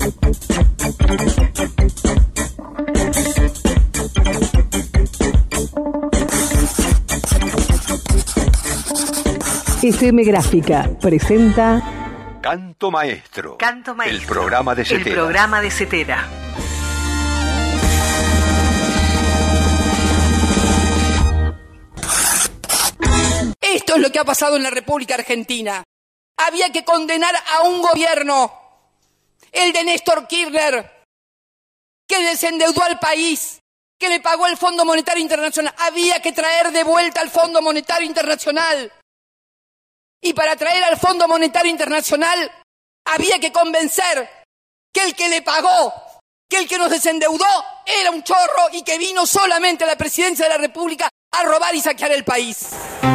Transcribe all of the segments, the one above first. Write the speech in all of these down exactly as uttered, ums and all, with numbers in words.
F M Gráfica presenta Canto Maestro. Canto Maestro. El programa de Cetera. El programa de Cetera. Esto es lo que ha pasado en la República Argentina. Había que condenar a un gobierno, el de Néstor Kirchner, que desendeudó al país, que le pagó el Fondo Monetario Internacional. Había que traer de vuelta al Fondo Monetario Internacional. Y para traer al Fondo Monetario Internacional había que convencer que el que le pagó, que el que nos desendeudó era un chorro y que vino solamente a la presidencia de la República a robar y saquear el país.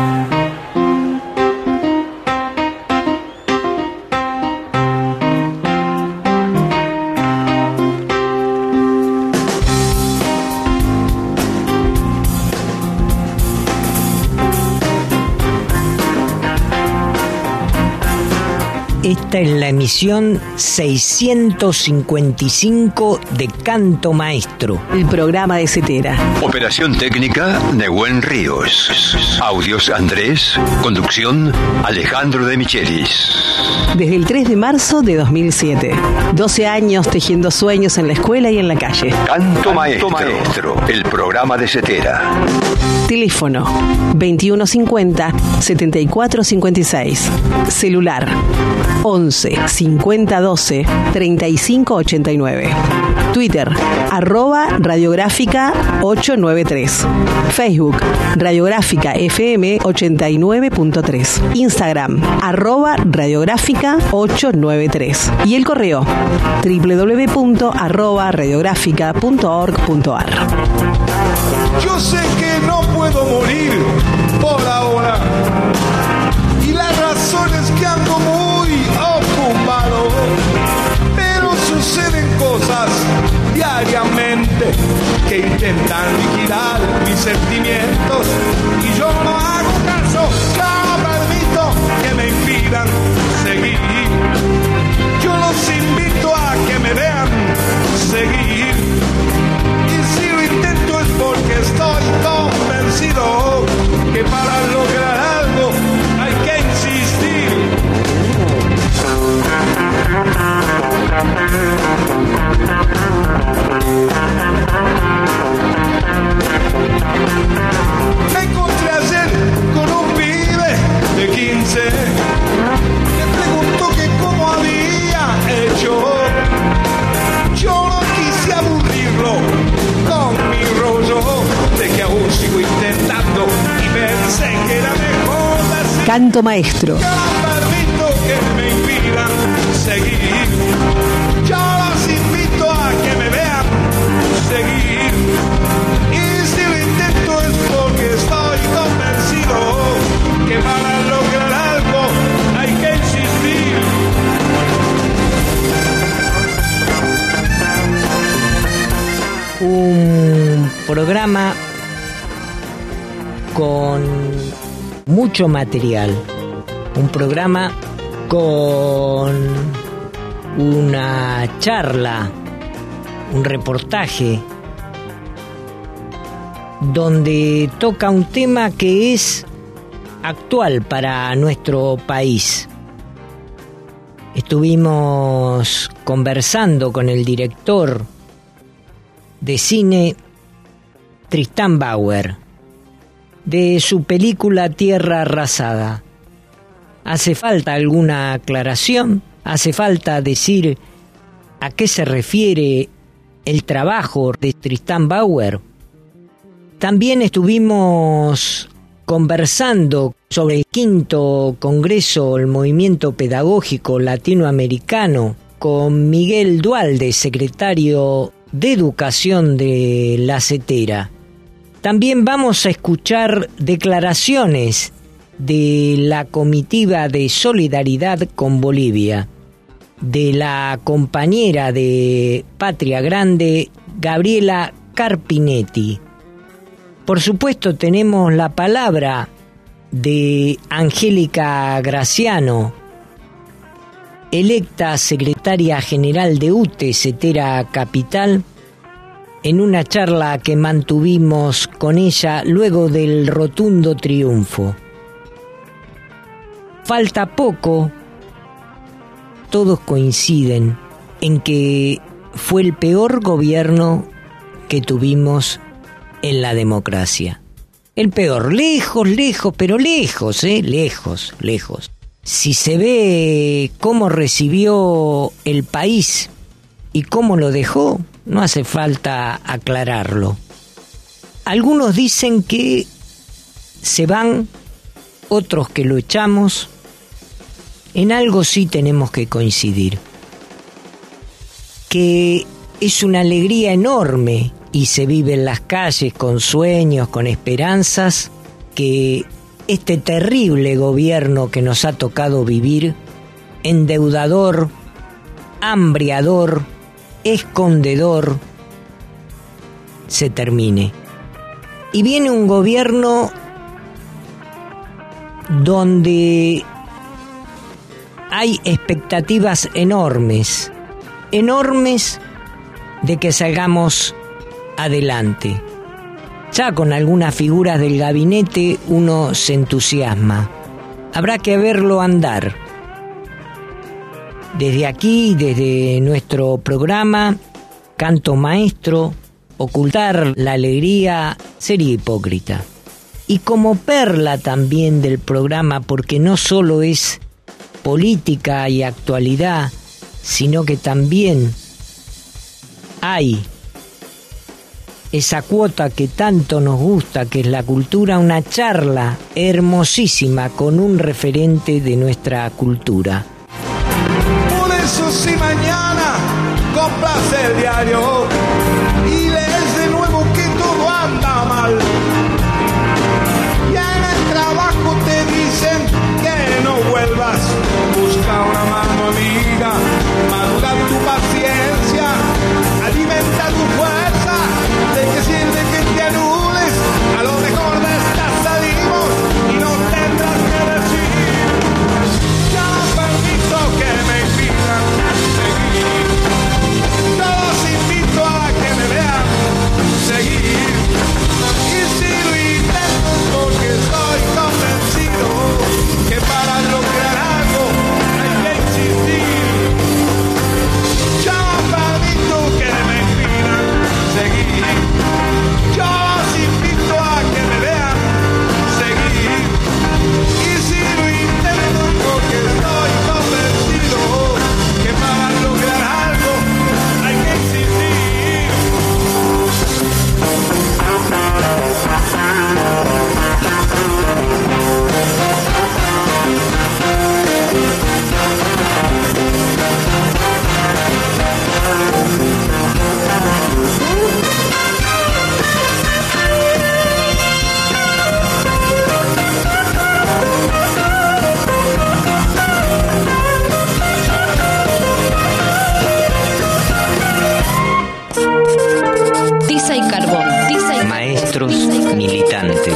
Esta es la emisión seiscientos cincuenta y cinco de Canto Maestro, el programa de Cetera. Operación técnica, Nehuen Ríos. Audios, Andrés. Conducción, Alejandro de Michelis. Desde el tres de marzo de dos mil siete. doce años tejiendo sueños en la escuela y en la calle. Canto Maestro, Maestro, el programa de Cetera. Teléfono veintiuno cincuenta, setenta y cuatro cincuenta y seis. Celular once cincuenta doce treinta y cinco ochenta y nueve. Twitter arroba radiográfica ochocientos noventa y tres. Facebook Radiográfica F M ochenta y nueve punto tres. Instagram arroba radiográfica ochocientos noventa y tres. Y el correo doble u doble u doble u punto arroba radiográfica punto org punto a r. Yo sé que no puedo morir por ahora, y la razón es que ando muy ocupado, pero suceden cosas diariamente que intentan liquidar mis sentimientos, y yo no hago caso, no permito que me impidan seguir. Yo los invito a que me vean seguir, y si lo intento es porque estoy convencido que para lograr algo hay que insistir. Me encontré ayer con un pibe de quince. Le preguntó que cómo había hecho. Yo no quise aburrirlo con mi rollo de que aún sigo intentando, y pensé que era mejor decir: Canto Maestro. yo no permito que me impidan seguir. Yo los invito a que me vean seguir, y si lo intento es porque estoy convencido que para lograr algo hay que insistir. un programa con mucho material, un programa con una charla, un reportaje, donde toca un tema que es actual para nuestro país. Estuvimos conversando con el director de cine Tristán Bauer de su película Tierra Arrasada. ¿Hace falta alguna aclaración? ¿Hace falta decir a qué se refiere el trabajo de Tristán Bauer? También estuvimos conversando sobre el quinto Congreso del Movimiento Pedagógico Latinoamericano con Miguel Dualde, secretario de Educación de la Cetera. También vamos a escuchar declaraciones de la comitiva de solidaridad con Bolivia, de la compañera de Patria Grande, Gabriela Carpinetti. Por supuesto, tenemos la palabra de Angélica Graciano, electa secretaria general de U T E, Cetera Capital, en una charla que mantuvimos con ella luego del rotundo triunfo. Falta poco, todos coinciden en que fue el peor gobierno que tuvimos en la democracia. El peor, lejos, lejos, pero lejos, ¿eh? Lejos, lejos. Si se ve cómo recibió el país y cómo lo dejó, no hace falta aclararlo. Algunos dicen que se van, otros que lo echamos. En algo sí tenemos que coincidir, que es una alegría enorme y se vive en las calles con sueños, con esperanzas, que este terrible gobierno que nos ha tocado vivir, endeudador, hambriador, escondedor, se termine. Y viene un gobierno donde hay expectativas enormes, enormes de que salgamos adelante. Ya con algunas figuras del gabinete uno se entusiasma. Habrá que verlo andar. Desde aquí, desde nuestro programa Canto Maestro, ocultar la alegría sería hipócrita. Y como perla también del programa, porque no solo es política y actualidad, sino que también hay esa cuota que tanto nos gusta, que es la cultura, una charla hermosísima con un referente de nuestra cultura. Por eso si mañana compras el diario y lees de nuevo que todo anda mal, ya en el trabajo te dicen que no vuelvas, busca una mano amiga, madura tu paciencia, alimenta tu fuerza. ¿De qué sirve que te anules? A lo mejor de esta salimos y no tendrás que decir. Ya no permito que me impidan seguir. No los invito a que me vean seguir. Y si lo intento porque estoy convencido que para lograr algo hay que insistir. Ya no permito que me impidan seguir. Yo los invito a que me vean seguir. Y si lo intento porque estoy convencido que para lograr algo hay que insistir. Tiza y carbón. Tiza y Maestros tiza y militantes.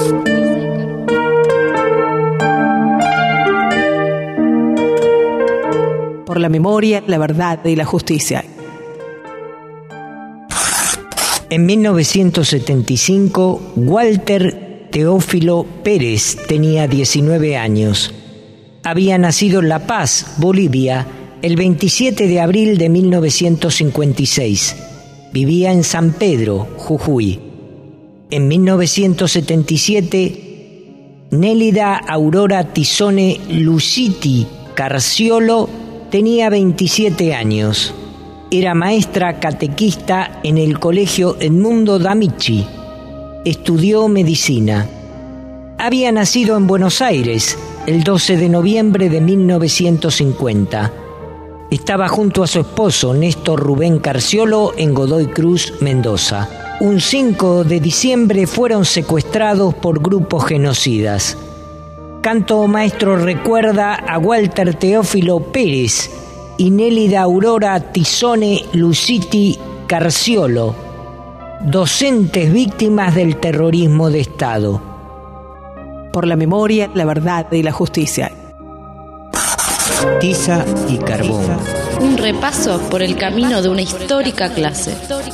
Por la memoria, la verdad y la justicia. En mil novecientos setenta y cinco, Walter Teófilo Pérez tenía diecinueve años. Había nacido en La Paz, Bolivia, el veintisiete de abril de mil novecientos cincuenta y seis. Vivía en San Pedro, Jujuy. En mil novecientos setenta y siete, Nélida Aurora Tizone Luciti Carciolo tenía veintisiete años. Era maestra catequista en el colegio Edmundo D'Amici. Estudió medicina. Había nacido en Buenos Aires el doce de noviembre de mil novecientos cincuenta. Estaba junto a su esposo Néstor Rubén Carciolo en Godoy Cruz, Mendoza. Un cinco de diciembre fueron secuestrados por grupos genocidas. Canto Maestro recuerda a Walter Teófilo Pérez y Nélida Aurora Tizone Luciti Carciolo, docentes víctimas del terrorismo de Estado. Por la memoria, la verdad y la justicia. Tiza y Carbón. Un repaso por el camino de una histórica clase.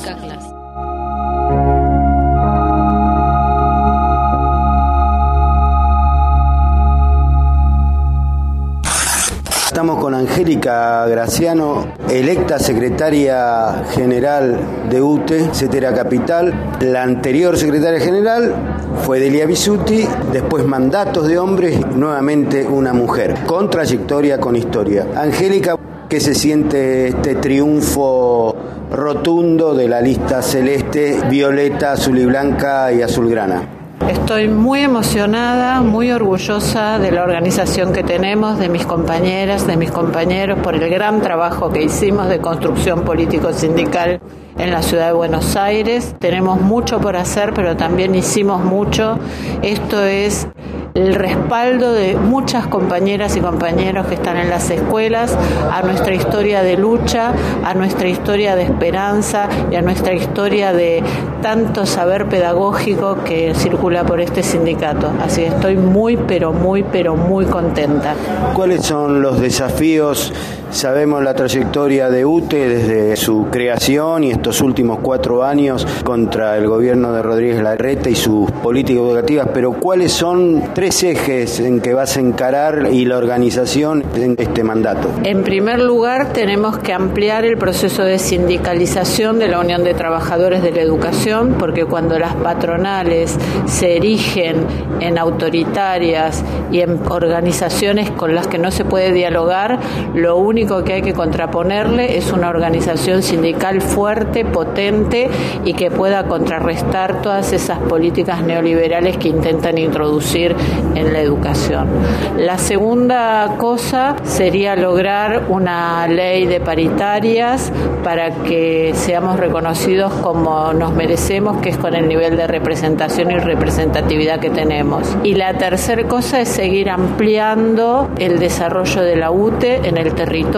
Estamos con Angélica Graciano, electa secretaria general de U T E, Cetera Capital. La anterior secretaria general fue Delia Bisutti, después mandatos de hombres, nuevamente una mujer, con trayectoria, con historia. Angélica, ¿qué se siente este triunfo rotundo de la lista celeste, violeta, azul y blanca y azulgrana? Estoy muy emocionada, muy orgullosa de la organización que tenemos, de mis compañeras, de mis compañeros, por el gran trabajo que hicimos de construcción político-sindical en la ciudad de Buenos Aires. Tenemos mucho por hacer, pero también hicimos mucho. Esto es el respaldo de muchas compañeras y compañeros que están en las escuelas, a nuestra historia de lucha, a nuestra historia de esperanza y a nuestra historia de tanto saber pedagógico que circula por este sindicato. Así que estoy muy, pero muy, pero muy contenta. ¿Cuáles son los desafíos? Sabemos la trayectoria de U T E desde su creación y estos últimos cuatro años contra el gobierno de Rodríguez Larreta y sus políticas educativas, pero ¿cuáles son tres ejes en que vas a encarar y la organización en este mandato? En primer lugar, tenemos que ampliar el proceso de sindicalización de la Unión de Trabajadores de la Educación, porque cuando las patronales se erigen en autoritarias y en organizaciones con las que no se puede dialogar, lo único que hay que contraponerle es una organización sindical fuerte, potente y que pueda contrarrestar todas esas políticas neoliberales que intentan introducir en la educación. La segunda cosa sería lograr una ley de paritarias para que seamos reconocidos como nos merecemos, que es con el nivel de representación y representatividad que tenemos. Y la tercera cosa es seguir ampliando el desarrollo de la U T E en el territorio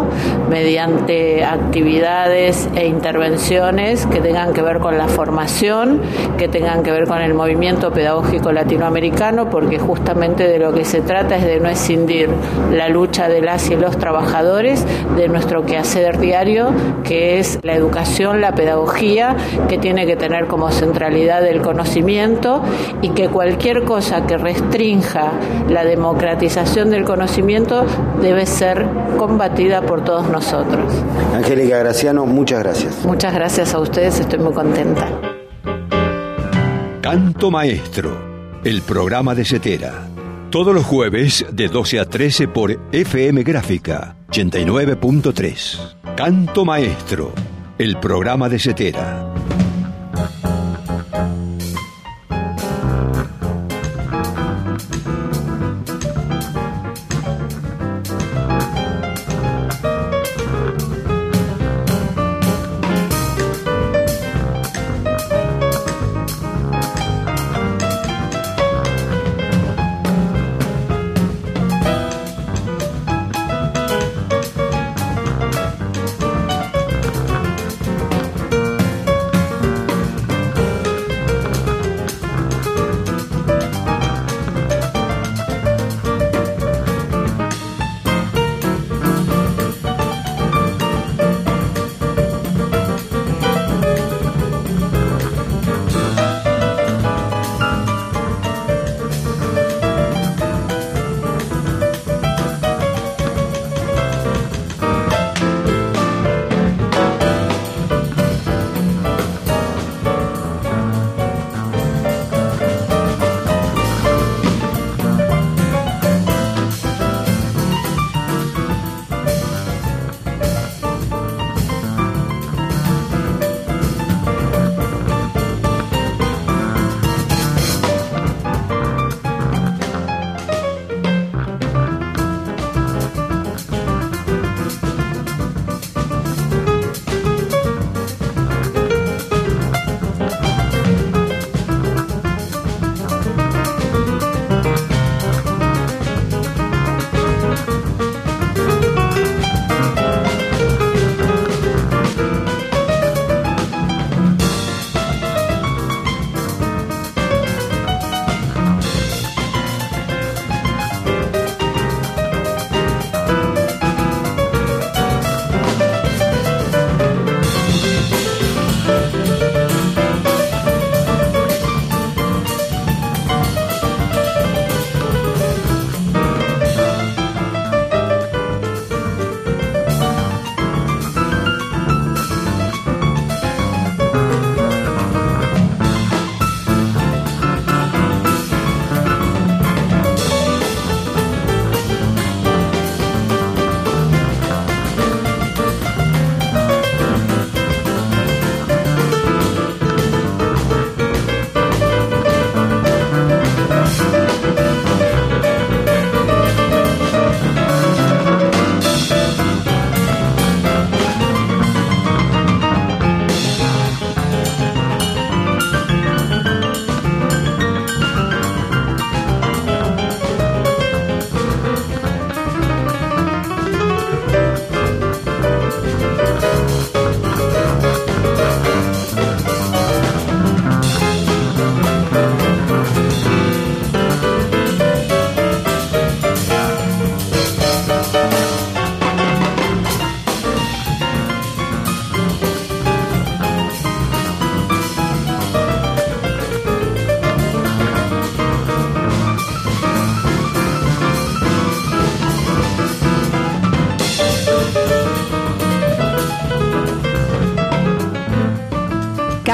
mediante actividades e intervenciones que tengan que ver con la formación, que tengan que ver con el movimiento pedagógico latinoamericano, porque justamente de lo que se trata es de no escindir la lucha de las y los trabajadores de nuestro quehacer diario, que es la educación, la pedagogía, que tiene que tener como centralidad el conocimiento, y que cualquier cosa que restrinja la democratización del conocimiento debe ser combatida por todos nosotros. Angélica Graciano, muchas gracias. Muchas gracias a ustedes, estoy muy contenta. Canto Maestro, el programa de Cetera. Todos los jueves de doce a trece por F M Gráfica ochenta y nueve punto tres. Canto Maestro, el programa de Cetera.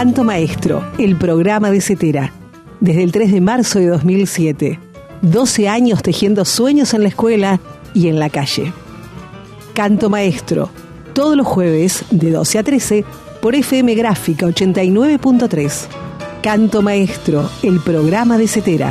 Canto Maestro, el programa de Cetera. Desde el tres de marzo de dos mil siete. doce años tejiendo sueños en la escuela y en la calle. Canto Maestro, todos los jueves de doce a trece por F M Gráfica ochenta y nueve punto tres. Canto Maestro, el programa de Cetera.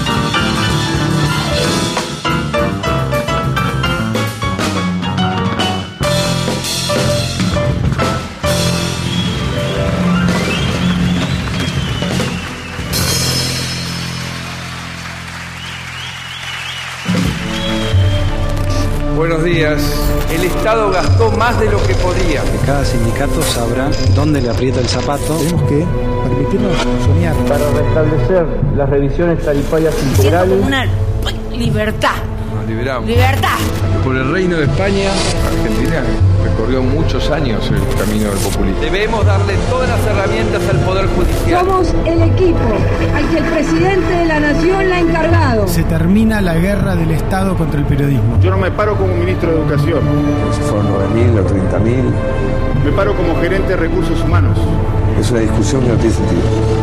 Buenos días. El Estado gastó más de lo que podía. Que cada sindicato sabrá dónde le aprieta el zapato. Tenemos que permitirnos soñar. Para restablecer las revisiones tarifarias integrales. Una libertad. Nos liberamos. Libertad. Por el Reino de España, Argentina recorrió muchos años el camino del populismo. Debemos darle todas las herramientas al Poder Judicial. Somos el equipo al que el presidente de la Nación le ha encargado. Se termina la guerra del Estado contra el periodismo. Yo no me paro como ministro de Educación. Si fueron nueve mil o treinta mil. Me paro como gerente de recursos humanos. Es una discusión que no tiene sentido.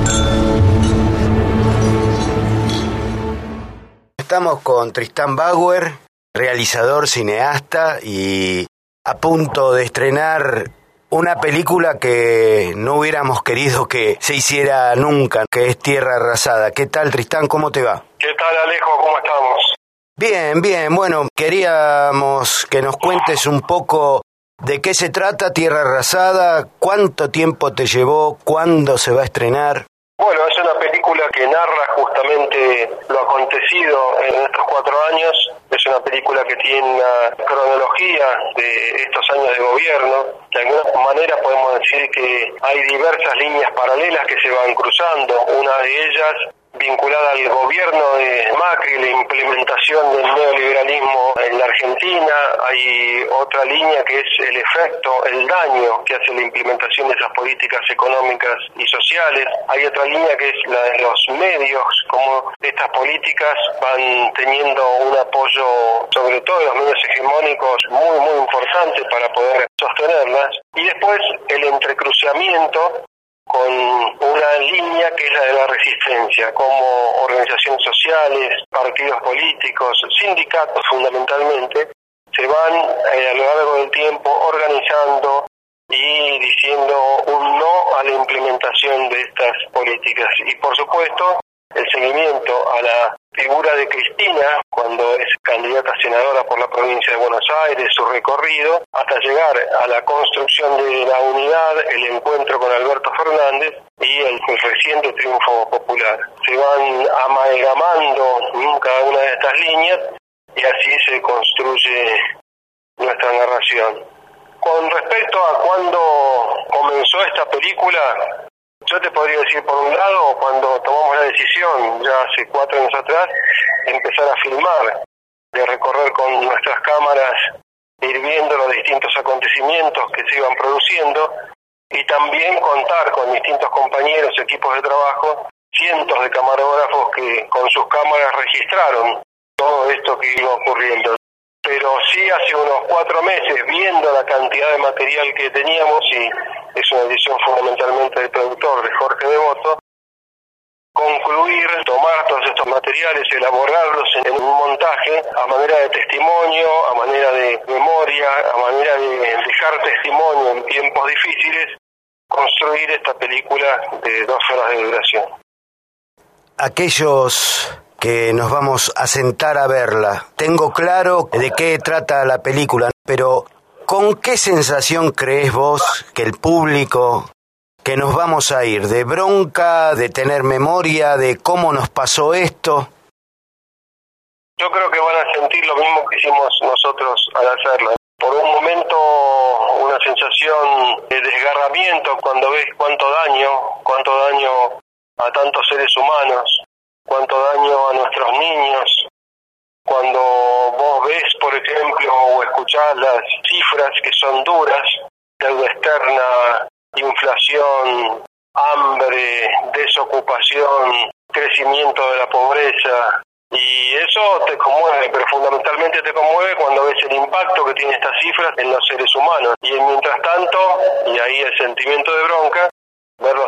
Estamos con Tristán Bauer, realizador, cineasta y a punto de estrenar una película que no hubiéramos querido que se hiciera nunca, que es Tierra Arrasada. ¿Qué tal, Tristán? ¿Cómo te va? ¿Qué tal, Alejo? ¿Cómo estamos? Bien, bien. Bueno, queríamos que nos cuentes un poco de qué se trata Tierra Arrasada, cuánto tiempo te llevó, cuándo se va a estrenar. Bueno, es una película que narra justamente lo acontecido en estos cuatro años. Es una película que tiene una cronología de estos años de gobierno. De alguna manera podemos decir que hay diversas líneas paralelas que se van cruzando. Una de ellas vinculada al gobierno de Macri, la implementación del neoliberalismo en la Argentina. Hay otra línea que es el efecto, el daño que hace la implementación de esas políticas económicas y sociales. Hay otra línea que es la de los medios, cómo estas políticas van teniendo un apoyo, sobre todo de los medios hegemónicos, muy, muy importante para poder sostenerlas. Y después el entrecruzamiento con una línea que es la de la resistencia, como organizaciones sociales, partidos políticos, sindicatos fundamentalmente, se van eh, a lo largo del tiempo organizando y diciendo un no a la implementación de estas políticas. Y por supuesto, el seguimiento a la figura de Cristina, cuando es candidata a senadora por la provincia de Buenos Aires, su recorrido, hasta llegar a la construcción de la unidad, el encuentro con Alberto Fernández y el, el reciente triunfo popular. Se van amalgamando cada una de estas líneas y así se construye nuestra narración. Con respecto a cuándo comenzó esta película, yo te podría decir, por un lado, cuando tomamos la decisión, ya hace cuatro años atrás, de empezar a filmar, de recorrer con nuestras cámaras, ir viendo los distintos acontecimientos que se iban produciendo, y también contar con distintos compañeros, equipos de trabajo, cientos de camarógrafos que con sus cámaras registraron todo esto que iba ocurriendo. Pero sí, hace unos cuatro meses, viendo la cantidad de material que teníamos, y es una decisión fundamentalmente del productor, de Jorge Devoto, concluir, tomar todos estos materiales, elaborarlos en un montaje a manera de testimonio, a manera de memoria, a manera de dejar testimonio en tiempos difíciles, construir esta película de dos horas de duración. Aquellos que nos vamos a sentar a verla, tengo claro de qué trata la película, pero ¿con qué sensación crees vos que el público, que nos vamos a ir? ¿De bronca, de tener memoria, de cómo nos pasó esto? Yo creo que van a sentir lo mismo que hicimos nosotros al hacerla. Por un momento, una sensación de desgarramiento cuando ves cuánto daño, cuánto daño a tantos seres humanos, cuánto daño a nuestros niños. Cuando vos ves, por ejemplo, o escuchás las cifras que son duras, deuda externa, inflación, hambre, desocupación, crecimiento de la pobreza, y eso te conmueve, pero fundamentalmente te conmueve cuando ves el impacto que tiene estas cifras en los seres humanos. Y mientras tanto, y ahí el sentimiento de bronca, verlos negociar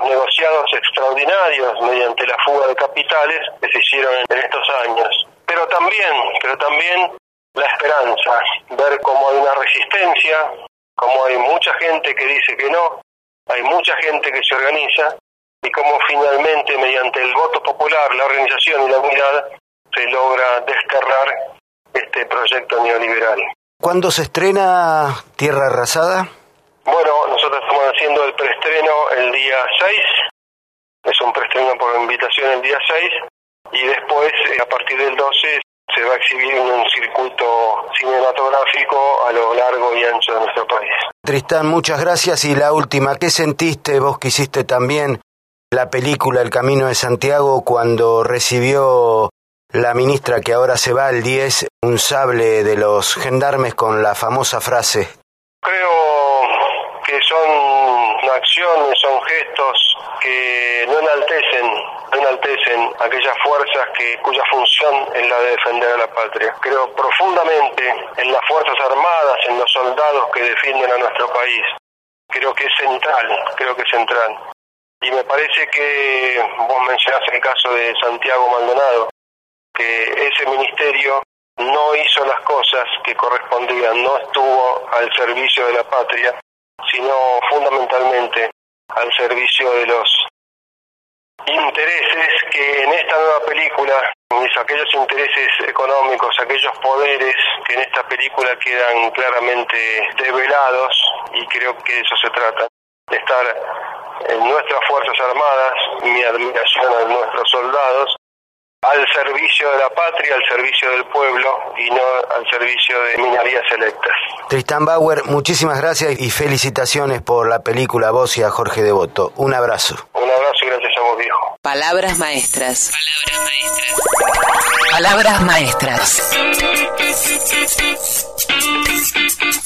beneficiados extraordinarios mediante la fuga de capitales que se hicieron en estos años. Pero también, pero también la esperanza, ver cómo hay una resistencia, cómo hay mucha gente que dice que no, hay mucha gente que se organiza, y cómo finalmente mediante el voto popular, la organización y la unidad se logra desterrar este proyecto neoliberal. ¿Cuándo se estrena Tierra Arrasada? Bueno, nosotros estamos haciendo el preestreno el día seis, es un preestreno por invitación el día seis, y después, a partir del doce, se va a exhibir en un circuito cinematográfico a lo largo y ancho de nuestro país. Tristán, muchas gracias. Y la última, ¿qué sentiste vos que hiciste también la película El Camino de Santiago cuando recibió la ministra que ahora se va el diez un sable de los gendarmes con la famosa frase? Creo que son acciones, son gestos que no enaltecen, no enaltecen aquellas fuerzas que cuya función es la de defender a la patria. Creo profundamente en las Fuerzas Armadas, en los soldados que defienden a nuestro país. Creo que es central, creo que es central. Y me parece que vos mencionás el caso de Santiago Maldonado, que ese ministerio no hizo las cosas que correspondían, no estuvo al servicio de la patria, sino fundamentalmente al servicio de los intereses que en esta nueva película, aquellos intereses económicos, aquellos poderes que en esta película quedan claramente develados, y creo que de eso se trata, de estar en nuestras Fuerzas Armadas, mi admiración a nuestros soldados, al servicio de la patria, al servicio del pueblo y no al servicio de minorías electas. Tristán Bauer, muchísimas gracias y felicitaciones por la película, a vos y a Jorge Devoto. Un abrazo. Un abrazo y gracias a vos, viejo. Palabras maestras. Palabras maestras. Palabras maestras.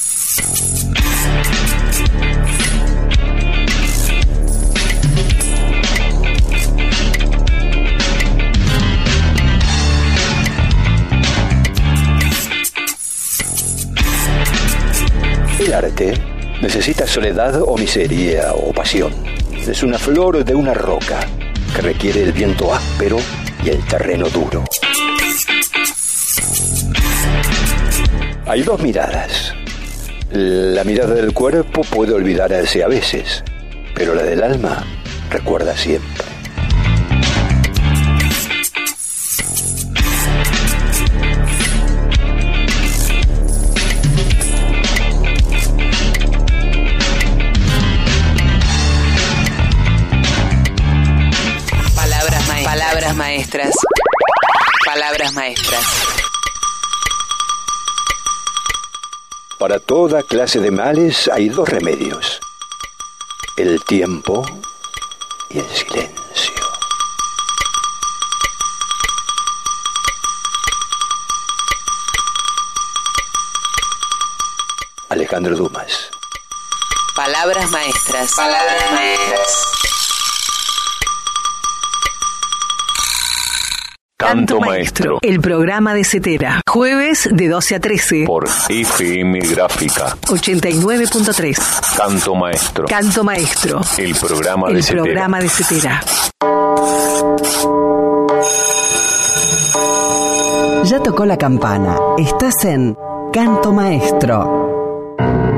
El arte necesita soledad o miseria o pasión. Es una flor de una roca que requiere el viento áspero y el terreno duro. Hay dos miradas. La mirada del cuerpo puede olvidarse a veces, pero la del alma recuerda siempre. Palabras maestras. Palabras maestras. Para toda clase de males hay dos remedios: el tiempo y el silencio. Alejandro Dumas. Palabras maestras. Palabras maestras. Canto Maestro, el programa de Cetera. Jueves de doce a trece. Por F M Gráfica. ochenta y nueve punto tres. Canto Maestro. Canto Maestro. El programa el de Cetera. El programa de Cetera. Ya tocó la campana. Estás en Canto Maestro.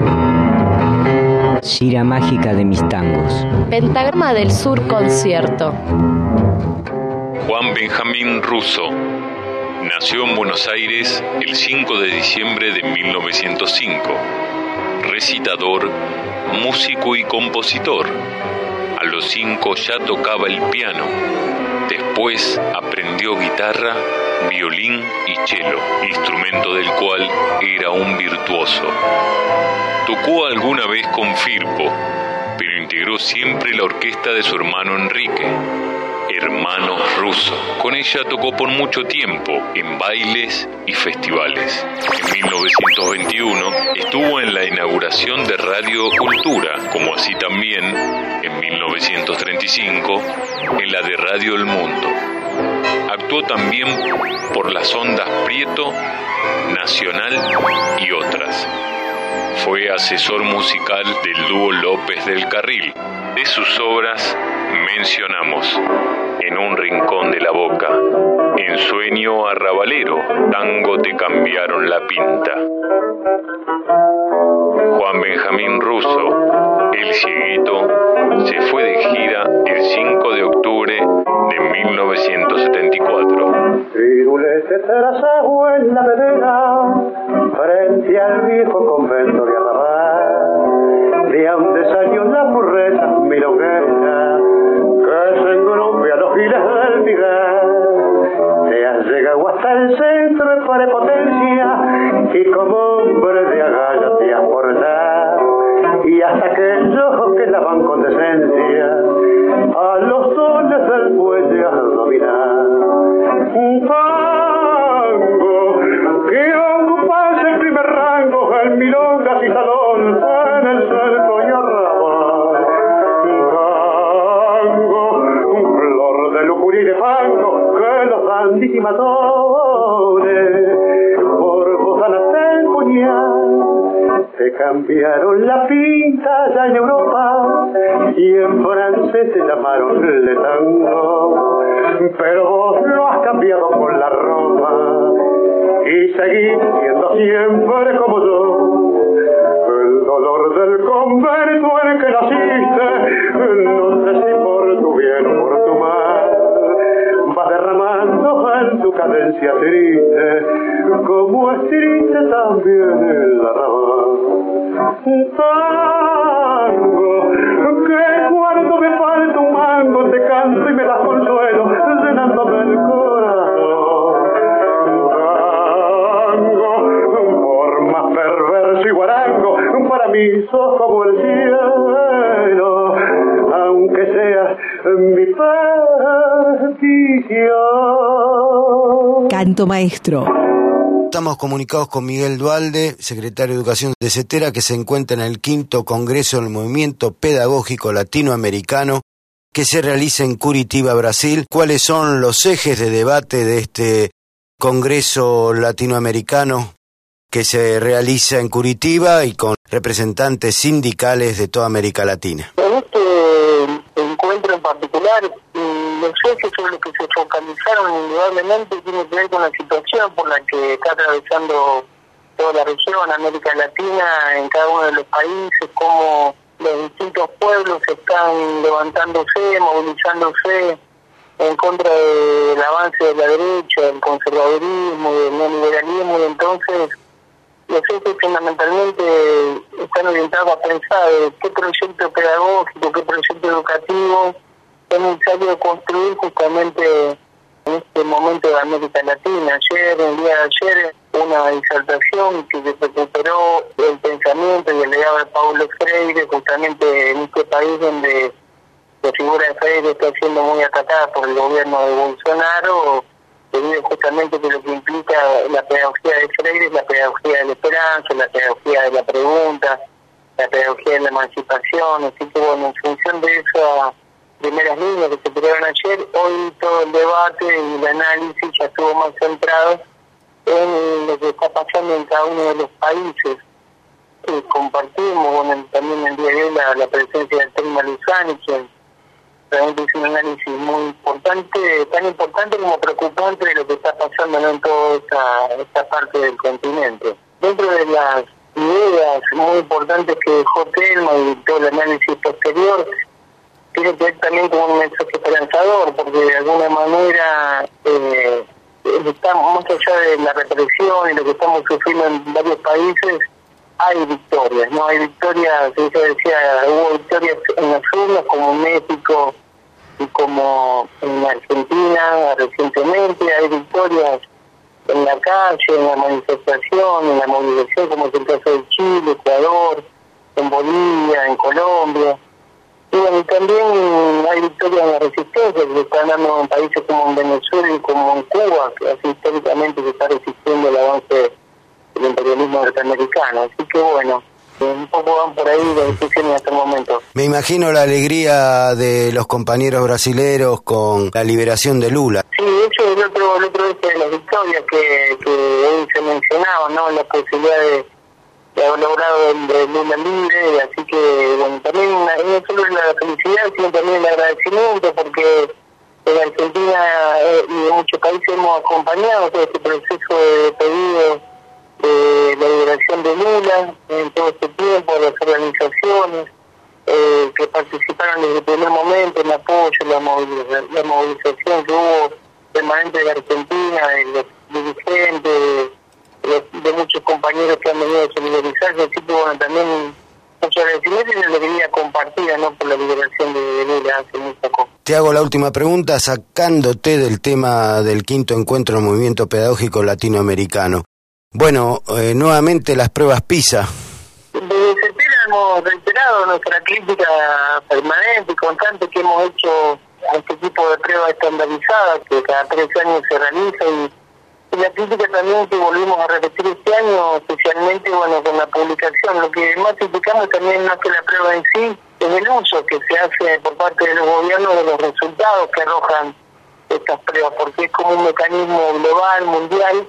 Gira mágica de mis tangos. Pentagrama del Sur concierto. Juan Benjamín Russo nació en Buenos Aires el cinco de diciembre de mil novecientos cinco. Recitador, músico y compositor. A los cinco ya tocaba el piano. Después aprendió guitarra, violín y cello, instrumento del cual era un virtuoso. Tocó alguna vez con Firpo, pero integró siempre la orquesta de su hermano Enrique. Hermanos Russo. Con ella tocó por mucho tiempo en bailes y festivales. En mil novecientos veintiuno estuvo en la inauguración de Radio Cultura, como así también en mil novecientos treinta y cinco en la de Radio El Mundo. Actuó también por las ondas Prieto, Nacional y otras. Fue asesor musical del dúo López del Carril. De sus obras mencionamos en un rincón de la boca, en sueño arrabalero, tango te cambiaron la pinta. Juan Benjamín Russo, el cieguito, se fue de gira el cinco de octubre de mil novecientos setenta y cuatro. Firulete trazado en la vereda, frente al viejo convento de Arrabal, de donde salió la burreta milonguera, que se engrupe a los giles del Miguel. Te has llegado hasta el centro de prepotencia, y como hombre de agallas te has portado, y hasta aquellos que lavan con decencia, a los soles del fuelle has dominado. Un tango que ocupase el primer rango en milongas y salón, en el cerco y arrabal. Un tango, un flor de lujuria y de fango, que los bandis y matones por vos van a hacer puñal. Te cambiaron la pinta allá en Europa y en francés te llamaron le tango, pero vos lo has cambiado por la ropa y seguís siendo siempre como yo. El dolor del convento en el que naciste, no sé si por tu bien o por tu mal, va derramando en tu cadencia triste, como es triste también el arrabal. Un tango que cuando me falta un mango te canto y me das consuelo, llenándome el corazón. Un tango, por más perverso y guarango, para mí sos como el cielo, aunque seas mi perdición. Canto Maestro. Estamos comunicados con Miguel Dualde, secretario de Educación de CETERA, que se encuentra en el quinto Congreso del Movimiento Pedagógico Latinoamericano, que se realiza en Curitiba, Brasil. ¿Cuáles son los ejes de debate de este Congreso Latinoamericano que se realiza en Curitiba y con representantes sindicales de toda América Latina? En este encuentro en particular, los ejes sobre los que se focalizaron indudablemente tiene que ver con la situación por la que está atravesando toda la región, América Latina, en cada uno de los países, cómo los distintos pueblos están levantándose, movilizándose en contra del avance de la derecha, del conservadurismo, del neoliberalismo, y entonces los ejes fundamentalmente están orientados a pensar qué proyecto pedagógico, qué proyecto educativo es necesario construir justamente en este momento de América Latina. Ayer, el día de ayer, una disertación que recuperó el pensamiento y el legado de Paulo Freire, justamente en este país donde la figura de Freire está siendo muy atacada por el gobierno de Bolsonaro, debido justamente que lo que implica la pedagogía de Freire es la pedagogía de la esperanza, la pedagogía de la pregunta, la pedagogía de la emancipación. Así que bueno, en función de esas primeras líneas que se tiraron ayer, hoy todo el debate y el análisis ya estuvo más centrado en lo que está pasando en cada uno de los países. Y compartimos, bueno, también el día de hoy la, la presencia del Telma Luzani, quien realmente es un análisis muy importante, tan importante como preocupante de lo que está pasando, ¿no?, en toda esta, esta parte del continente. Dentro de las ideas muy importantes que dejó Telma y todo el análisis posterior, tiene que ver también con un mensaje esperanzador, porque de alguna manera eh, estamos, más allá de la represión y lo que estamos sufriendo en varios países, hay victorias, ¿no? Hay victorias, yo decía, hubo victorias en las urnas como en México y como en Argentina recientemente, hay victorias en la calle, en la manifestación, en la movilización, como es el caso de Chile, Ecuador, en Bolivia, en Colombia. Y bueno, y también hay victorias en la resistencia que se están dando en países como en Venezuela y como en Cuba, que así históricamente se está resistiendo el avance del imperialismo norteamericano. Así que bueno, un poco van por ahí las discusiones en este momento. Me imagino la alegría de los compañeros brasileros con la liberación de Lula. Sí, eso es el otro, el otro este de las victorias que, que hoy se mencionaba, ¿no? La posibilidad de de haber logrado el, el Lula libre, así que bueno, también no solo la felicidad solidaridad, sino también el agradecimiento, porque en Argentina eh, y en muchos países hemos acompañado todo este proceso de pedido de la liberación de Lula en todo este tiempo, las organizaciones eh, que participaron desde el primer momento en apoyo, la, moviliza, la movilización que hubo permanente de Argentina, de los dirigentes, de, de muchos compañeros que han venido a solidarizarse, así que bueno, también muchas agradecimientos y una alegría compartida, ¿no?, por la liberación de, de Lula hace muy poco. Te hago la última pregunta sacándote del tema del quinto encuentro del movimiento pedagógico latinoamericano. Bueno, eh, nuevamente las pruebas PISA. Desde CETERA hemos reiterado nuestra crítica permanente y constante que hemos hecho a este tipo de pruebas estandarizadas que cada tres años se realiza, y, y la crítica también que volvimos a repetir este año, especialmente bueno con la publicación. Lo que más criticamos también más que la prueba en sí es el uso que se hace por parte de los gobiernos de los resultados que arrojan estas pruebas, porque es como un mecanismo global, mundial,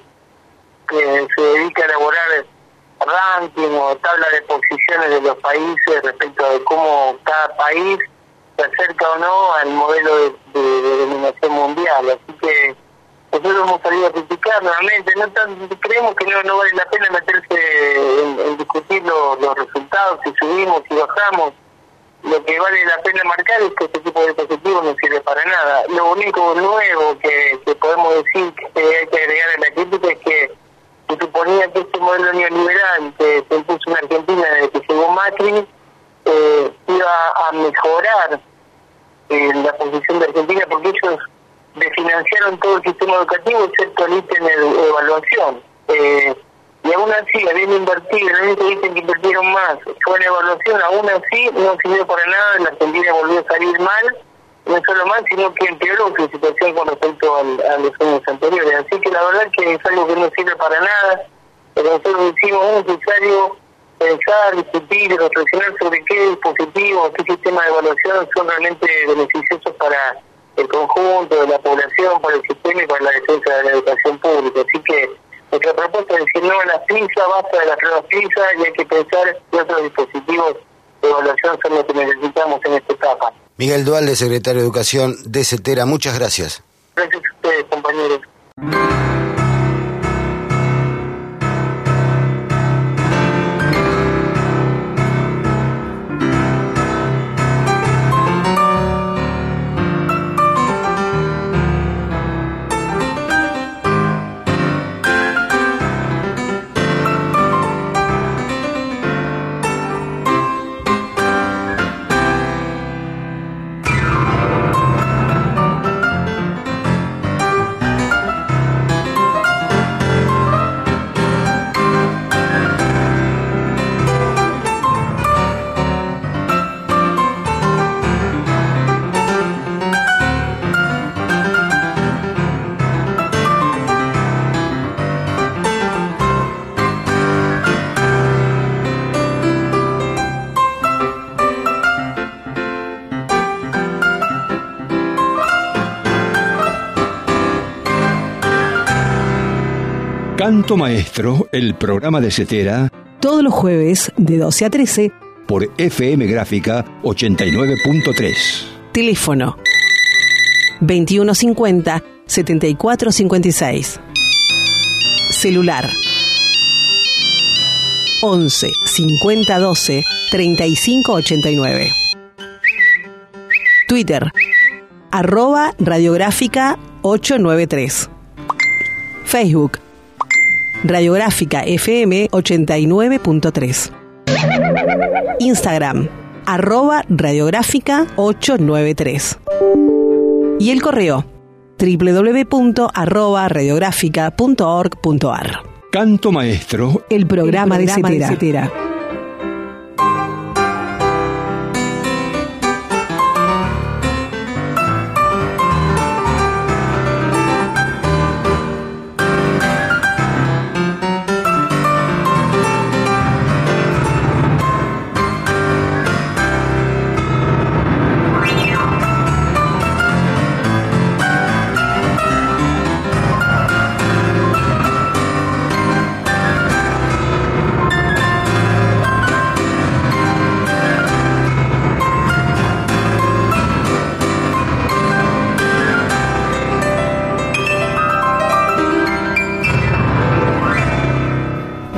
que se dedica a elaborar ranking o tabla de posiciones de los países respecto de cómo cada país se acerca o no al modelo de, de, de dominación mundial. Así que nosotros hemos salido a criticar nuevamente. No tan, creemos que no, no vale la pena meterse en, en discutir lo, los resultados, si subimos, si bajamos. Lo que vale la pena marcar es que este tipo de dispositivos no sirve para nada. Lo único nuevo que, que podemos decir que hay que agregar a la crítica es que se suponía que este modelo neoliberal que se impuso en Argentina desde que llegó Macri eh, iba a mejorar eh, la posición de Argentina, porque ellos desfinanciaron todo el sistema educativo excepto el ítem de evaluación. Eh, y aún así, habiendo invertido, el único ítem que invirtieron más fue en evaluación, aún así no sirvió para nada, la Argentina volvió a salir mal, no solo mal, sino que empeoró su situación con respecto al, a los años anteriores. Así que la verdad que es algo que no sirve para nada, pero nosotros decimos es necesario pensar, discutir y reflexionar sobre qué dispositivos, qué sistemas de evaluación son realmente beneficiosos para el conjunto de la población, para el sistema y para la defensa de la educación pública. Así que nuestra propuesta es decir no a las PISA, basta de las pruebas PISA, y hay que pensar que otros dispositivos de evaluación son los que necesitamos en esta etapa. Miguel Dualde, secretario de Educación de CETERA, muchas gracias. Gracias a ustedes, compañeros. Canto Maestro, el programa de CETERA, todos los jueves de doce a trece por F M Gráfica ochenta y nueve punto tres. Teléfono veintiuno cincuenta, setenta y cuatro cincuenta y seis. Celular once, cincuenta doce, treinta y cinco ochenta y nueve. Twitter arroba radiográfica ochocientos noventa y tres. Facebook Radiográfica F M ochenta y nueve punto tres. Instagram arroba radiográfica ochocientos noventa y tres. Y el correo doble u doble u doble u punto arroba radiográfica punto org punto a r. Canto Maestro, el programa, el programa de CETERA.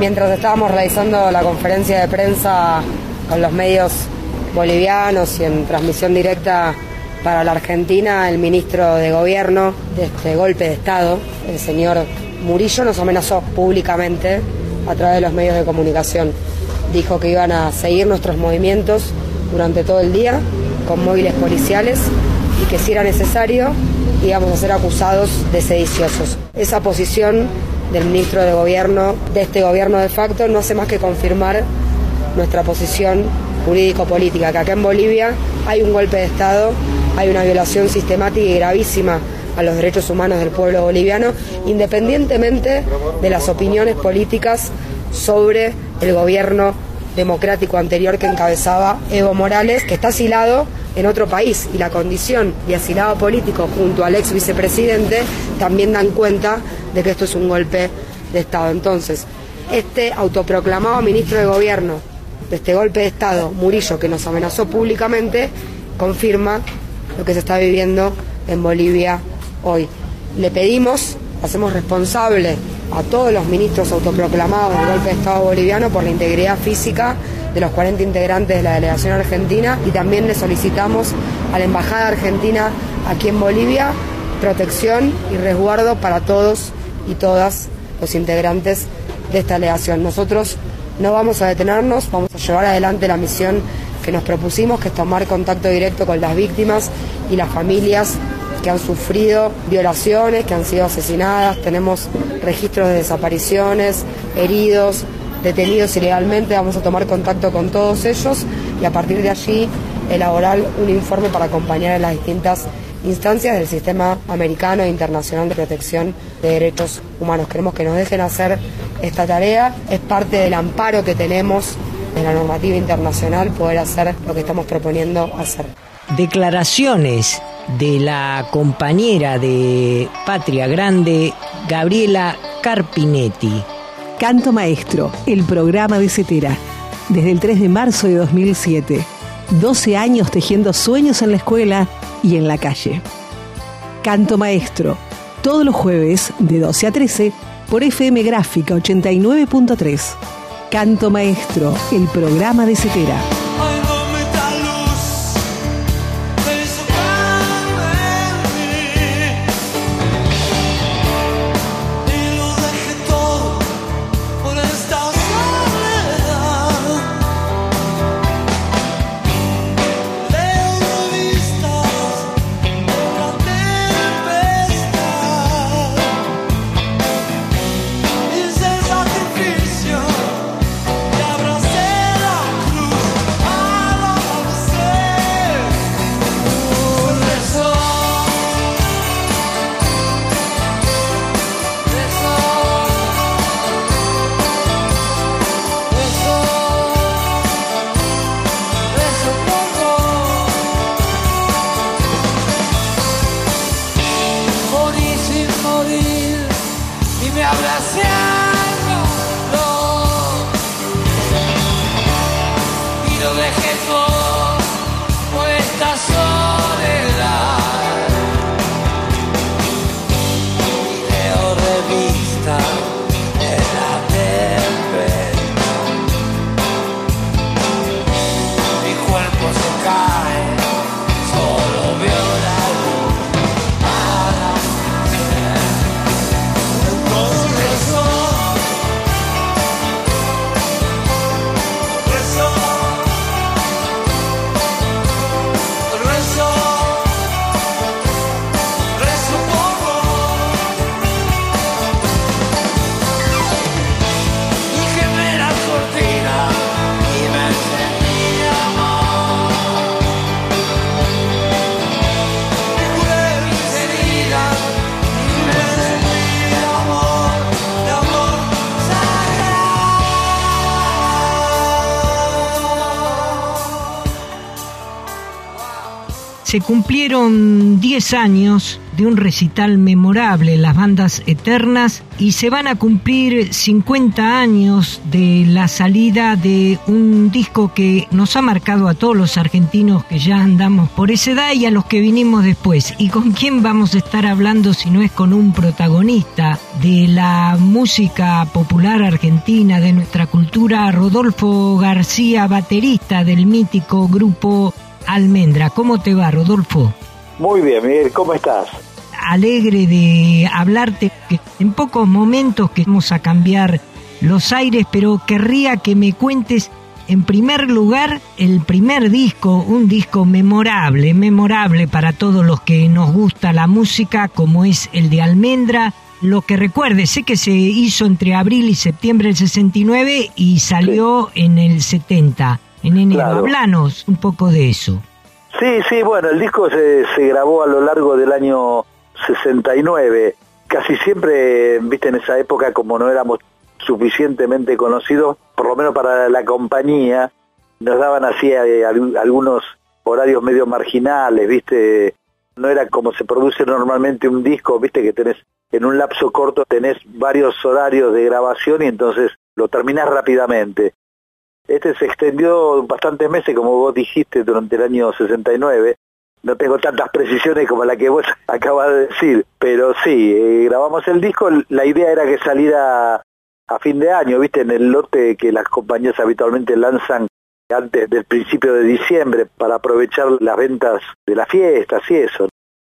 Mientras estábamos realizando la conferencia de prensa con los medios bolivianos y en transmisión directa para la Argentina, el ministro de Gobierno de este golpe de Estado, el señor Murillo, nos amenazó públicamente a través de los medios de comunicación. Dijo que iban a seguir nuestros movimientos durante todo el día con móviles policiales y que si era necesario íbamos a ser acusados de sediciosos. Esa posición del ministro de Gobierno, de este gobierno de facto, no hace más que confirmar nuestra posición jurídico-política, que acá en Bolivia hay un golpe de Estado, hay una violación sistemática y gravísima a los derechos humanos del pueblo boliviano, independientemente de las opiniones políticas sobre el gobierno democrático anterior que encabezaba Evo Morales, que está asilado en otro país, y la condición de asilado político junto al ex vicepresidente también dan cuenta de que esto es un golpe de Estado. Entonces, este autoproclamado ministro de Gobierno de este golpe de Estado, Murillo, que nos amenazó públicamente, confirma lo que se está viviendo en Bolivia hoy. Le pedimos, hacemos responsable a todos los ministros autoproclamados del golpe de Estado boliviano por la integridad física de los cuarenta integrantes de la delegación argentina, y también le solicitamos a la Embajada Argentina aquí en Bolivia protección y resguardo para todos y todas los integrantes de esta delegación. Nosotros no vamos a detenernos, vamos a llevar adelante la misión que nos propusimos, que es tomar contacto directo con las víctimas y las familias que han sufrido violaciones, que han sido asesinadas. Tenemos registros de desapariciones, heridos, detenidos ilegalmente. Vamos a tomar contacto con todos ellos y a partir de allí elaborar un informe para acompañar en las distintas instancias del sistema americano e internacional de protección de derechos humanos. Queremos que nos dejen hacer esta tarea, es parte del amparo que tenemos en la normativa internacional poder hacer lo que estamos proponiendo hacer. Declaraciones de la compañera de Patria Grande, Gabriela Carpinetti. Canto Maestro, el programa de Cetera. Desde el tres de marzo de dos mil siete. doce años tejiendo sueños en la escuela y en la calle. Canto Maestro, todos los jueves de doce a trece por F M Gráfica ochenta y nueve punto tres. Canto Maestro, el programa de Cetera. Se cumplieron diez años de un recital memorable, las bandas eternas, y se van a cumplir cincuenta años de la salida de un disco que nos ha marcado a todos los argentinos que ya andamos por esa edad y a los que vinimos después. ¿Y con quién vamos a estar hablando si no es con un protagonista de la música popular argentina, de nuestra cultura, Rodolfo García, baterista del mítico grupo Almendra? ¿Cómo te va, Rodolfo? Muy bien, Miguel, ¿cómo estás? Alegre de hablarte, que en pocos momentos que vamos a cambiar los aires, pero querría que me cuentes, en primer lugar, el primer disco, un disco memorable, memorable para todos los que nos gusta la música, como es el de Almendra. Lo que recuerde, sé que se hizo entre abril y septiembre del sesenta y nueve y salió sí. en el setenta, en enero. Claro. Hablanos un poco de eso. Sí, sí, bueno, el disco se, se grabó a lo largo del año sesenta y nueve. Casi siempre, viste, en esa época, como no éramos suficientemente conocidos, por lo menos para la compañía, nos daban así eh, algunos horarios medio marginales, viste. No era como se produce normalmente un disco, viste, que tenés en un lapso corto tenés varios horarios de grabación y entonces lo terminás rápidamente. Este se extendió bastantes meses, como vos dijiste, durante el año sesenta y nueve. No tengo tantas precisiones como la que vos acabas de decir, pero sí, eh, grabamos el disco. La idea era que saliera a fin de año, viste, en el lote que las compañías habitualmente lanzan antes del principio de diciembre para aprovechar las ventas de las fiestas y eso.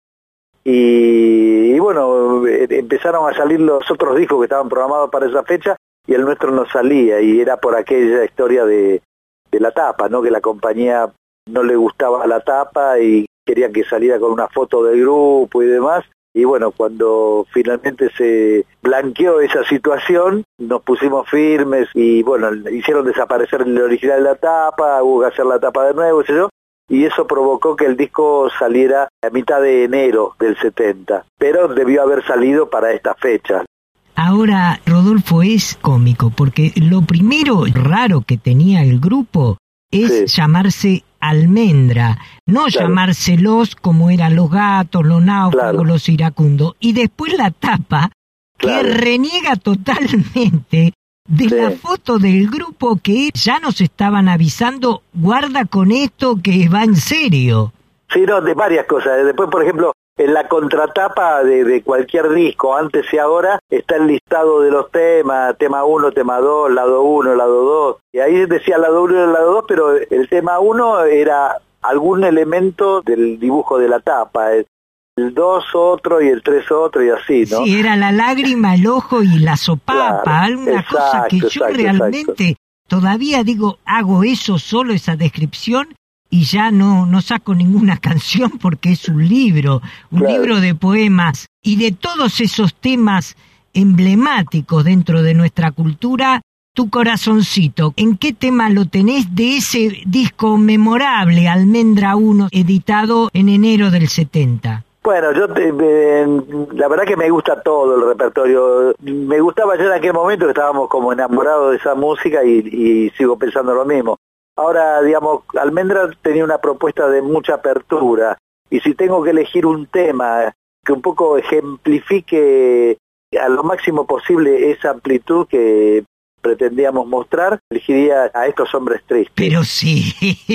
Y, y bueno, eh, empezaron a salir los otros discos que estaban programados para esa fecha y el nuestro no salía, y era por aquella historia de, de la tapa, ¿no? Que la compañía no le gustaba la tapa y querían que saliera con una foto del grupo y demás. Y bueno, cuando finalmente se blanqueó esa situación, nos pusimos firmes y bueno, hicieron desaparecer el original de la tapa, hubo que hacer la tapa de nuevo, sé yo, y eso provocó que el disco saliera a mitad de enero del setenta, pero debió haber salido para esta fecha. Ahora, Rodolfo, es cómico, porque lo primero raro que tenía el grupo es sí. llamarse Almendra, no claro. llamárselos como eran Los Gatos, Los Náufragos, claro. Los Iracundos, y después la tapa claro. que reniega totalmente de sí. la foto del grupo, que ya nos estaban avisando, guarda con esto que va en serio. Sí, no, de varias cosas. Después, por ejemplo, en la contratapa de, de cualquier disco, antes y ahora, está el listado de los temas, tema uno, tema dos, lado uno, lado dos. Y ahí decía lado uno y lado dos, pero el tema uno era algún elemento del dibujo de la tapa. El dos otro y el tres otro y así, ¿no? Sí, era la lágrima, el ojo y la sopapa, claro, alguna exacto, cosa que yo exacto, realmente exacto. todavía digo, hago eso solo, esa descripción, y ya no, no saco ninguna canción porque es un libro, un claro. libro de poemas y de todos esos temas emblemáticos dentro de nuestra cultura. Tu corazoncito, ¿en qué tema lo tenés de ese disco memorable, Almendra uno, editado en enero del setenta? Bueno, yo te, eh, la verdad que me gusta todo el repertorio. Me gustaba ya en aquel momento que estábamos como enamorados de esa música y, y sigo pensando lo mismo. Ahora, digamos, Almendra tenía una propuesta de mucha apertura, y si tengo que elegir un tema que un poco ejemplifique a lo máximo posible esa amplitud que pretendíamos mostrar, elegiría a Estos Hombres Tristes. Pero sí,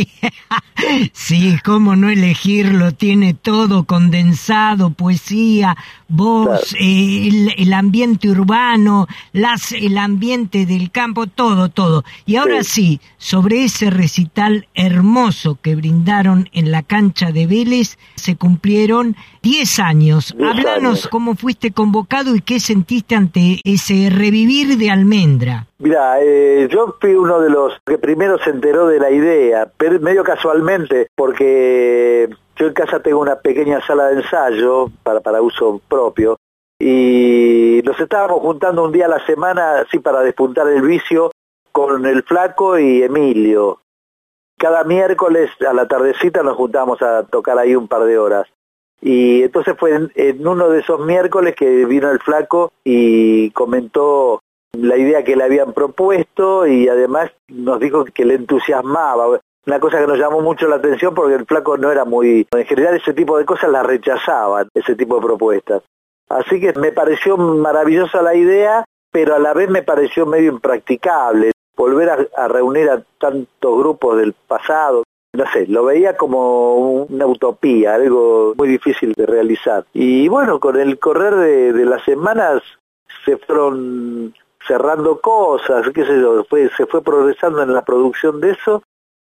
sí, cómo no elegirlo, tiene todo condensado, poesía, voz, claro. eh, el, el ambiente urbano, las, el ambiente del campo, todo, todo. Y ahora sí. sí, sobre ese recital hermoso que brindaron en la cancha de Vélez, se cumplieron diez años. diez Háblanos años. Cómo fuiste convocado y qué sentiste ante ese revivir de Almendra. Mira, eh, yo fui uno de los que primero se enteró de la idea, pero medio casualmente, porque yo en casa tengo una pequeña sala de ensayo para, para uso propio, y nos estábamos juntando un día a la semana, así para despuntar el vicio, con el Flaco y Emilio. Cada miércoles a la tardecita nos juntábamos a tocar ahí un par de horas. Y entonces fue en, en uno de esos miércoles que vino el Flaco y comentó la idea que le habían propuesto, y además nos dijo que le entusiasmaba. una cosa que nos llamó mucho la atención porque el flaco no era muy... En general ese tipo de cosas las rechazaban, ese tipo de propuestas. Así que me pareció maravillosa la idea, pero a la vez me pareció medio impracticable. Volver a, a reunir a tantos grupos del pasado, no sé, lo veía como una utopía, algo muy difícil de realizar. Y bueno, con el correr de, de las semanas se fueron cerrando cosas, qué sé yo, fue, se fue progresando en la producción de eso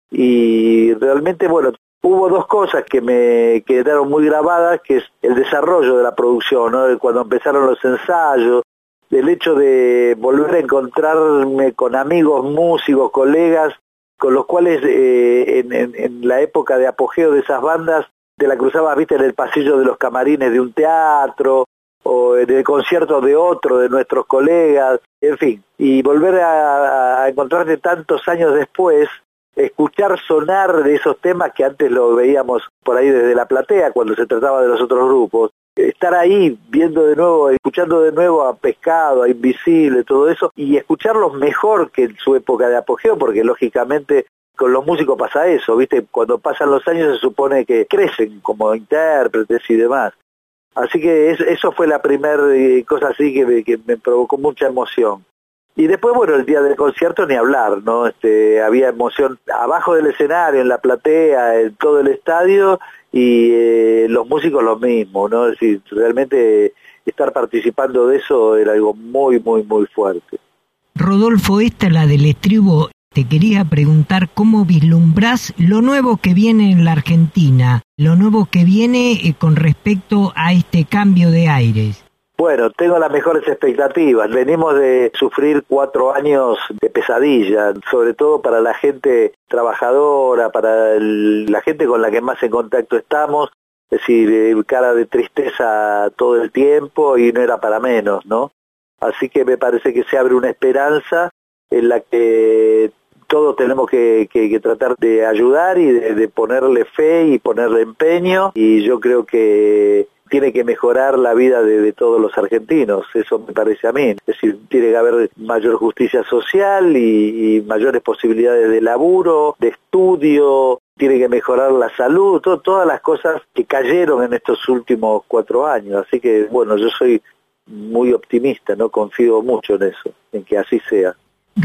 y realmente, bueno, hubo dos cosas que me quedaron muy grabadas, que es el desarrollo de la producción, ¿no? Cuando empezaron los ensayos, el hecho de volver a encontrarme con amigos, músicos, colegas, con los cuales eh, en, en, en la época de apogeo de esas bandas te la cruzabas, viste, en el pasillo de los camarines de un teatro o en el concierto de otro de nuestros colegas, en fin, y volver a, a encontrarte tantos años después, escuchar sonar de esos temas que antes lo veíamos por ahí desde la platea cuando se trataba de los otros grupos, estar ahí viendo de nuevo, escuchando de nuevo a Pescado, a Invisible, todo eso, y escucharlos mejor que en su época de apogeo, porque lógicamente con los músicos pasa eso, ¿viste? Cuando pasan los años se supone que crecen como intérpretes y demás. Así que es, eso fue la primera cosa así que me, que me provocó mucha emoción. Y después, bueno, el día del concierto ni hablar, ¿no? Este, había emoción abajo del escenario, en la platea, en todo el estadio, y eh, los músicos lo mismo, ¿no? Es decir, realmente estar participando de eso era algo muy, muy, muy fuerte. Rodolfo, esta, la del estribo, te quería preguntar cómo vislumbrás lo nuevo que viene en la Argentina, lo nuevo que viene eh, con respecto a este cambio de aires. Bueno, tengo las mejores expectativas. Venimos de sufrir cuatro años de pesadilla, sobre todo para la gente trabajadora, para el, la gente con la que más en contacto estamos, es decir, cara de tristeza todo el tiempo y no era para menos, ¿no? Así que me parece que se abre una esperanza en la que todos tenemos que, que, que tratar de ayudar y de, de ponerle fe y ponerle empeño, y yo creo que tiene que mejorar la vida de, de todos los argentinos, eso me parece a mí. Es decir, tiene que haber mayor justicia social y, y mayores posibilidades de laburo, de estudio, tiene que mejorar la salud, todo, todas las cosas que cayeron en estos últimos cuatro años. Así que, bueno, yo soy muy optimista, ¿no? Confío mucho en eso, en que así sea.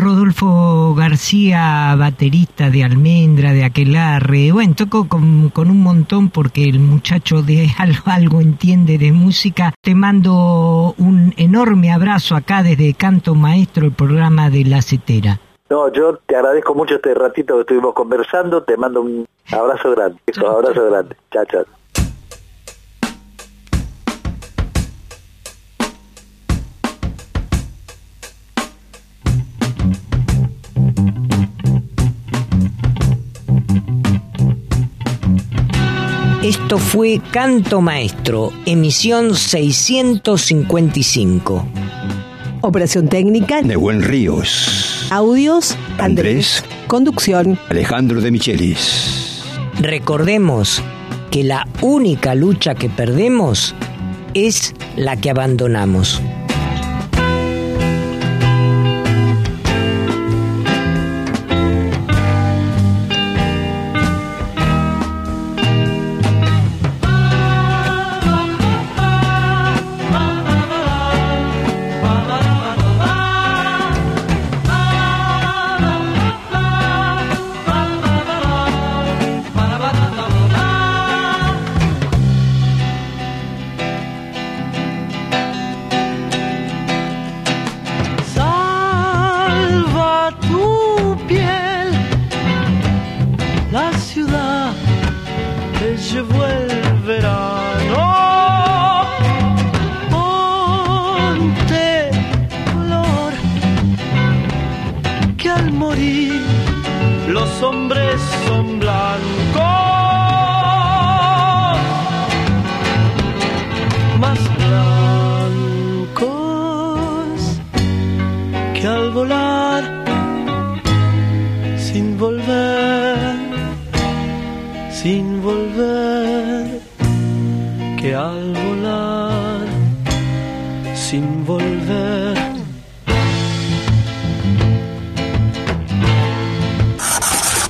Rodolfo García, baterista de Almendra, de Aquelarre, bueno, toco con, con un montón porque el muchacho de algo, algo entiende de música. Te mando un enorme abrazo acá desde Canto Maestro, el programa de La Setera. No, yo te agradezco mucho este ratito que estuvimos conversando, te mando un abrazo grande, un abrazo grande, chao, chao. Esto fue Canto Maestro, emisión seiscientos cincuenta y cinco. Operación técnica Nehuen Ríos. Audios Andrés. Conducción Alejandro de Michelis. Recordemos que la única lucha que perdemos es la que abandonamos.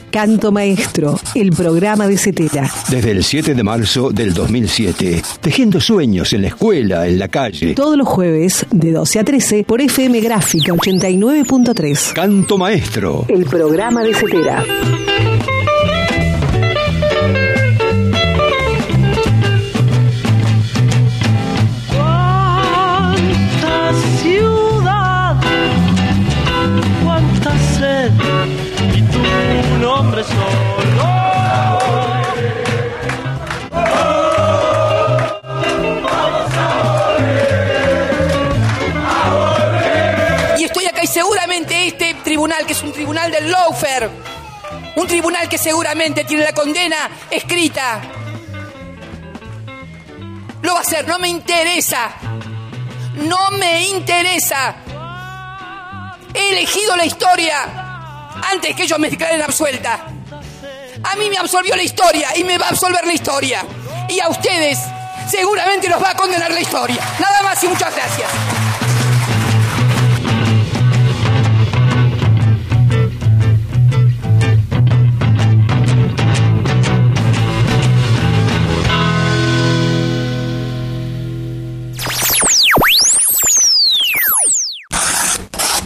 Canto Maestro, el programa de Cetera. Desde el siete de marzo del dos mil siete, tejiendo sueños en la escuela, en la calle. Todos los jueves, de doce a trece, por F M Gráfica ochenta y nueve punto tres. Canto Maestro, el programa de Cetera. Cuánta ciudad, cuánta sed, y tú un hombre solo. Y estoy acá y seguramente este tribunal, que es un tribunal del lawfare, un tribunal que seguramente tiene la condena escrita, lo va a hacer. No me interesa, no me interesa. He elegido la historia antes que ellos me declaren absuelta. A mí me absolvió la historia y me va a absolver la historia. Y a ustedes seguramente los va a condenar la historia. Nada más y muchas gracias.